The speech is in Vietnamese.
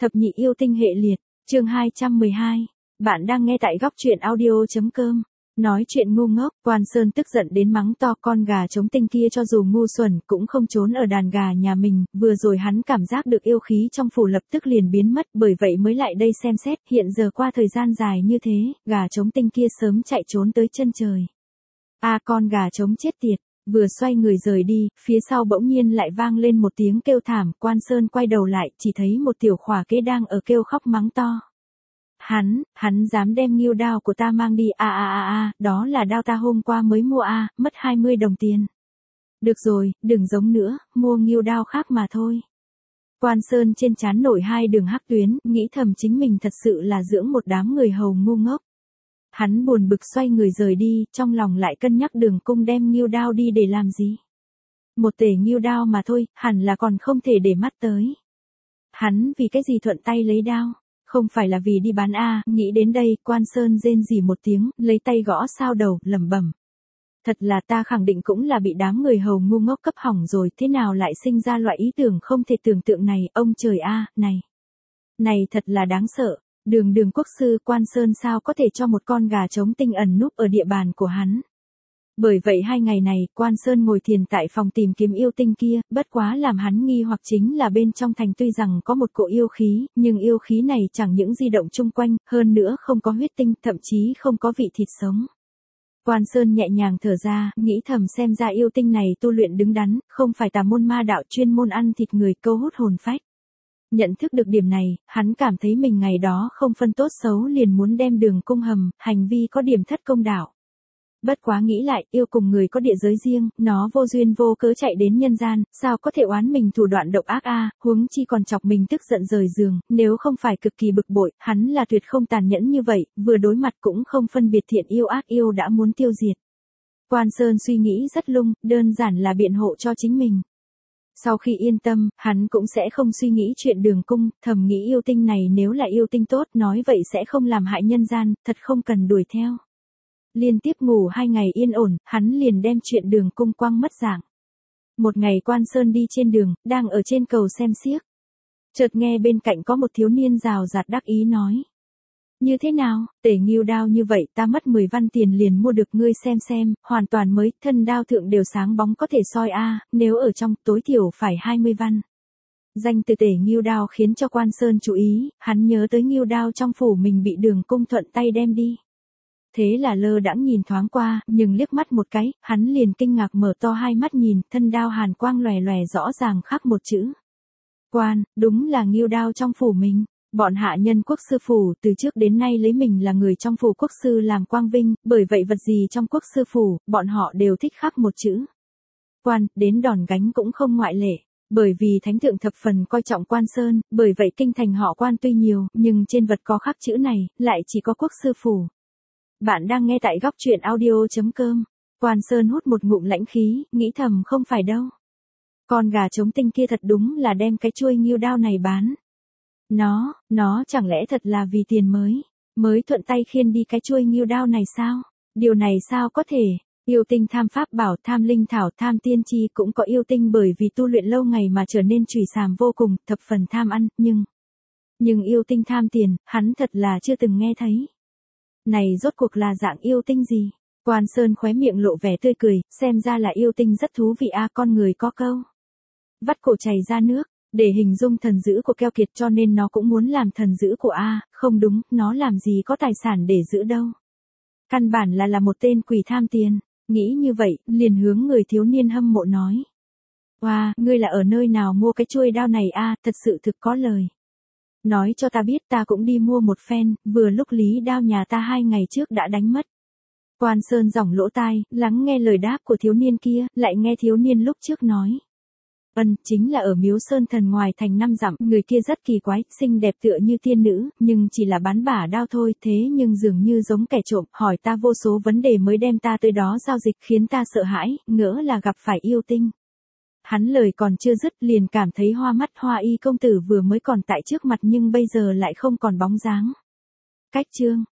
Thập nhị yêu tinh hệ liệt, chương 212. Bạn đang nghe tại góc truyện audio.com. Nói chuyện ngu ngốc, Quan Sơn tức giận đến mắng to con gà trống tinh kia cho dù ngu xuẩn cũng không trốn ở đàn gà nhà mình, vừa rồi hắn cảm giác được yêu khí trong phủ lập tức liền biến mất, bởi vậy mới lại đây xem xét, hiện giờ qua thời gian dài như thế, gà trống tinh kia sớm chạy trốn tới chân trời. Con gà trống chết tiệt. Vừa xoay người rời đi, phía sau bỗng nhiên lại vang lên một tiếng kêu thảm, Quan Sơn quay đầu lại, chỉ thấy một tiểu khỏa kế đang ở kêu khóc mắng to. Hắn dám đem nghêu đao của ta mang đi, đó là đao ta hôm qua mới mua mất 20 đồng tiền. Được rồi, đừng giống nữa, mua nghêu đao khác mà thôi. Quan Sơn trên trán nổi hai đường hắc tuyến, nghĩ thầm chính mình thật sự là dưỡng một đám người hầu ngu ngốc. Hắn buồn bực xoay người rời đi, trong lòng lại cân nhắc Đường Cung đem nghêu đao đi để làm gì. Một tể nghêu đao mà thôi, hẳn là còn không thể để mắt tới. Hắn vì cái gì thuận tay lấy đao? Không phải là vì đi bán nghĩ đến đây, Quan Sơn rên rỉ một tiếng, lấy tay gõ sao đầu, lẩm bẩm. Thật là ta khẳng định cũng là bị đám người hầu ngu ngốc cấp hỏng rồi, thế nào lại sinh ra loại ý tưởng không thể tưởng tượng này, ông trời này thật là đáng sợ. Đường quốc sư Quan Sơn sao có thể cho một con gà trống tinh ẩn núp ở địa bàn của hắn. Bởi vậy 2 ngày này, Quan Sơn ngồi thiền tại phòng tìm kiếm yêu tinh kia, bất quá làm hắn nghi hoặc chính là bên trong thành tuy rằng có một cỗ yêu khí, nhưng yêu khí này chẳng những di động chung quanh, hơn nữa không có huyết tinh, thậm chí không có vị thịt sống. Quan Sơn nhẹ nhàng thở ra, nghĩ thầm xem ra yêu tinh này tu luyện đứng đắn, không phải tà môn ma đạo chuyên môn ăn thịt người câu hút hồn phách. Nhận thức được điểm này, hắn cảm thấy mình ngày đó không phân tốt xấu liền muốn đem Đường Cung hầm, hành vi có điểm thất công đạo. Bất quá nghĩ lại, yêu cùng người có địa giới riêng, nó vô duyên vô cớ chạy đến nhân gian, sao có thể oán mình thủ đoạn độc ác huống chi còn chọc mình tức giận rời giường, nếu không phải cực kỳ bực bội, hắn là tuyệt không tàn nhẫn như vậy, vừa đối mặt cũng không phân biệt thiện yêu ác yêu đã muốn tiêu diệt. Quan Sơn suy nghĩ rất lung, đơn giản là biện hộ cho chính mình. Sau khi yên tâm, hắn cũng sẽ không suy nghĩ chuyện Đường Cung, thầm nghĩ yêu tinh này nếu là yêu tinh tốt nói vậy sẽ không làm hại nhân gian, thật không cần đuổi theo. Liên tiếp ngủ 2 ngày yên ổn, hắn liền đem chuyện Đường Cung quăng mất dạng. Một ngày Quan Sơn đi trên đường, đang ở trên cầu xem xiếc. Chợt nghe bên cạnh có một thiếu niên rào rạt đắc ý nói. Như thế nào, tể nghêu đao như vậy ta mất 10 văn tiền liền mua được ngươi xem, hoàn toàn mới, thân đao thượng đều sáng bóng có thể soi nếu ở trong tối thiểu phải 20 văn. Danh từ tể nghêu đao khiến cho Quan Sơn chú ý, hắn nhớ tới nghêu đao trong phủ mình bị Đường Cung thuận tay đem đi. Thế là lơ đãng nhìn thoáng qua, nhưng liếc mắt một cái, hắn liền kinh ngạc mở to hai mắt nhìn, thân đao hàn quang lòe lòe rõ ràng khắc một chữ. Quan, đúng là nghêu đao trong phủ mình. Bọn hạ nhân quốc sư phủ từ trước đến nay lấy mình là người trong phủ quốc sư làm quang vinh, bởi vậy vật gì trong quốc sư phủ, bọn họ đều thích khắc một chữ. Quan, đến đòn gánh cũng không ngoại lệ. Bởi vì thánh thượng thập phần coi trọng Quan Sơn, bởi vậy kinh thành họ Quan tuy nhiều, nhưng trên vật có khắc chữ này, lại chỉ có quốc sư phủ. Bạn đang nghe tại góc truyện audio.com. Quan Sơn hút một ngụm lãnh khí, nghĩ thầm không phải đâu. Con gà trống tinh kia thật đúng là đem cái chuôi nghêu đao này bán. Nó chẳng lẽ thật là vì tiền mới thuận tay khiêng đi cái chuôi nghêu đao này sao? Điều này sao có thể? Yêu tinh tham pháp bảo, tham linh thảo, tham tiên chi cũng có yêu tinh bởi vì tu luyện lâu ngày mà trở nên trùy sàm vô cùng, thập phần tham ăn, nhưng yêu tinh tham tiền, hắn thật là chưa từng nghe thấy. Này rốt cuộc là dạng yêu tinh gì? Quan Sơn khóe miệng lộ vẻ tươi cười, xem ra là yêu tinh rất thú vị con người có câu. Vắt cổ chảy ra nước, để hình dung thần dữ của keo kiệt cho nên nó cũng muốn làm thần dữ của không đúng, nó làm gì có tài sản để giữ đâu. Căn bản là một tên quỷ tham tiền, nghĩ như vậy, liền hướng người thiếu niên hâm mộ nói. Wow, ngươi là ở nơi nào mua cái chuôi đao này thật sự thực có lời. Nói cho ta biết ta cũng đi mua một phen, vừa lúc lý đao nhà ta 2 ngày trước đã đánh mất. Quan Sơn giỏng lỗ tai, lắng nghe lời đáp của thiếu niên kia, lại nghe thiếu niên lúc trước nói. Chính là ở Miếu Sơn Thần ngoài thành 5 dặm, người kia rất kỳ quái, xinh đẹp tựa như tiên nữ, nhưng chỉ là bán bả đao thôi, thế nhưng dường như giống kẻ trộm, hỏi ta vô số vấn đề mới đem ta tới đó giao dịch khiến ta sợ hãi, ngỡ là gặp phải yêu tinh. Hắn lời còn chưa dứt liền cảm thấy hoa mắt Hoa Y công tử vừa mới còn tại trước mặt nhưng bây giờ lại không còn bóng dáng. Cách chương,